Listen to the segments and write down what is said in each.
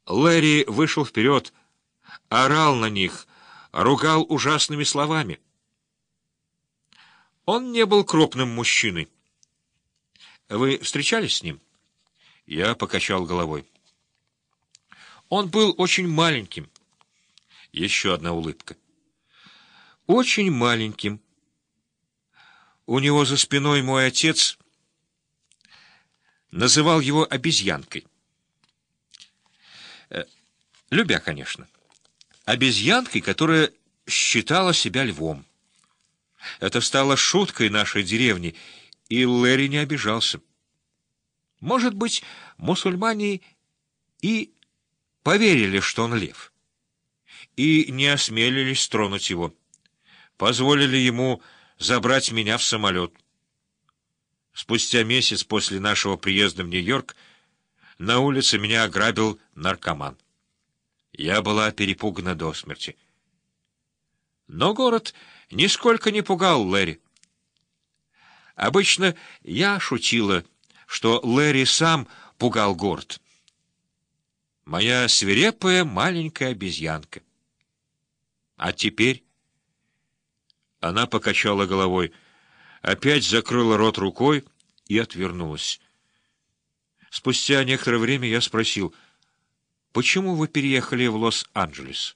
Лэри вышел вперед, орал на них, ругал ужасными словами. Он не был крупным мужчиной. Вы встречались с ним? Я покачал головой. Он был очень маленьким. Еще одна улыбка. Очень маленьким. У него за спиной мой отец называл его обезьянкой. Любя, конечно. Обезьянкой, которая считала себя львом. Это стало шуткой нашей деревни, и Лэри не обижался. Может быть, мусульмане и поверили, что он лев, и не осмелились тронуть его. Позволили ему забрать меня в самолет. Спустя месяц после нашего приезда в Нью-Йорк на улице меня ограбил наркоман. Я была перепугана до смерти. Но город нисколько не пугал Лэри. Обычно я шутила, что Лэри сам пугал город. Моя свирепая маленькая обезьянка. А теперь... Она покачала головой, опять закрыла рот рукой и отвернулась. Спустя некоторое время я спросил: «Почему вы переехали в Лос-Анджелес?»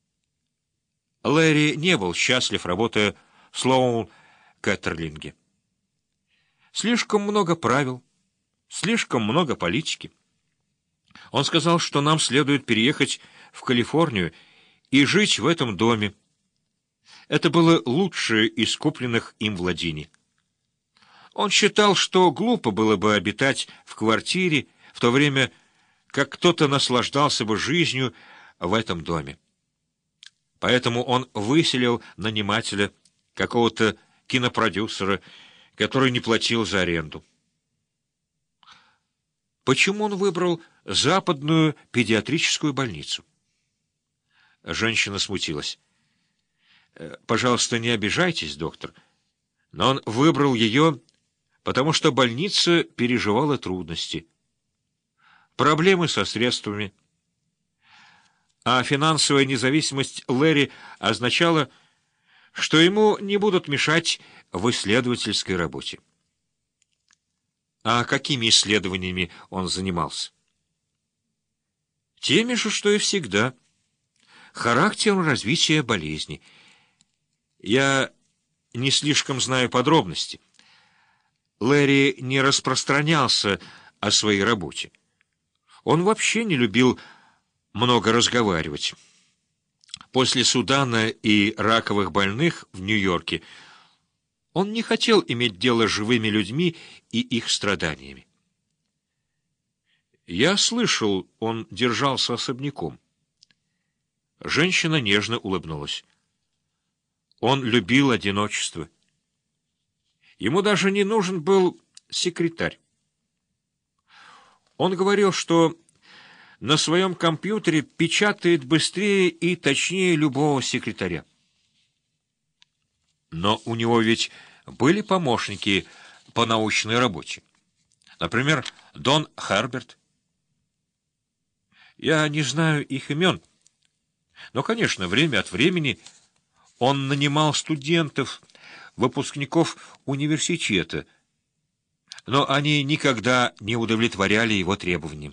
Лэри не был счастлив, работая в Слоун-Кеттерлинге. Слишком много правил, слишком много политики. Он сказал, что нам следует переехать в Калифорнию и жить в этом доме. Это было лучшее из купленных им владений. Он считал, что глупо было бы обитать в квартире, в то время как кто-то наслаждался бы жизнью в этом доме. Поэтому он выселил нанимателя, какого-то кинопродюсера, который не платил за аренду. Почему он выбрал западную педиатрическую больницу? Женщина смутилась. «Пожалуйста, не обижайтесь, доктор, но он выбрал ее, потому что больница переживала трудности, проблемы со средствами, а финансовая независимость Лэри означала, что ему не будут мешать в исследовательской работе». А какими исследованиями он занимался? Теми же, что и всегда. Характером развития болезни. Я не слишком знаю подробности. Лэри не распространялся о своей работе. Он вообще не любил много разговаривать. После Судана и раковых больных в Нью-Йорке он не хотел иметь дело с живыми людьми и их страданиями. Я слышал, он держался особняком. Женщина нежно улыбнулась. Он любил одиночество. Ему даже не нужен был секретарь. Он говорил, что на своем компьютере печатает быстрее и точнее любого секретаря. Но у него ведь были помощники по научной работе. Например, Дон Херберт. Я не знаю их имен, но, конечно, время от времени он нанимал студентов, выпускников университета, но они никогда не удовлетворяли его требованиям.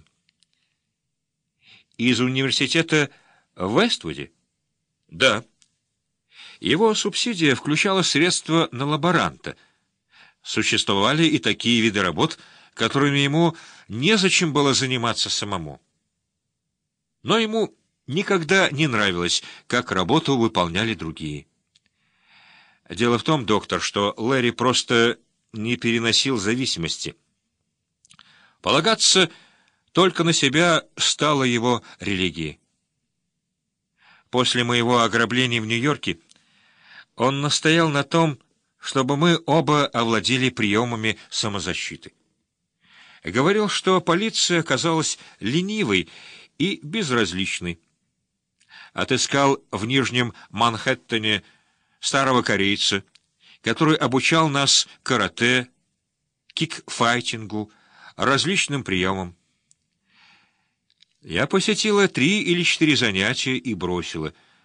Из университета в Вествуде? Да. Его субсидия включала средства на лаборанта. Существовали и такие виды работ, которыми ему незачем было заниматься самому. Но ему никогда не нравилось, как работу выполняли другие. Дело в том, доктор, что Лэри просто не переносил зависимости. Полагаться только на себя стало его религией. После моего ограбления в Нью-Йорке он настоял на том, чтобы мы оба овладели приемами самозащиты. Говорил, что полиция оказалась ленивой и безразличной. Отыскал в Нижнем Манхэттене старого корейца, который обучал нас карате, кикфайтингу, различным приемам. Я посетила 3 или 4 занятия и бросила.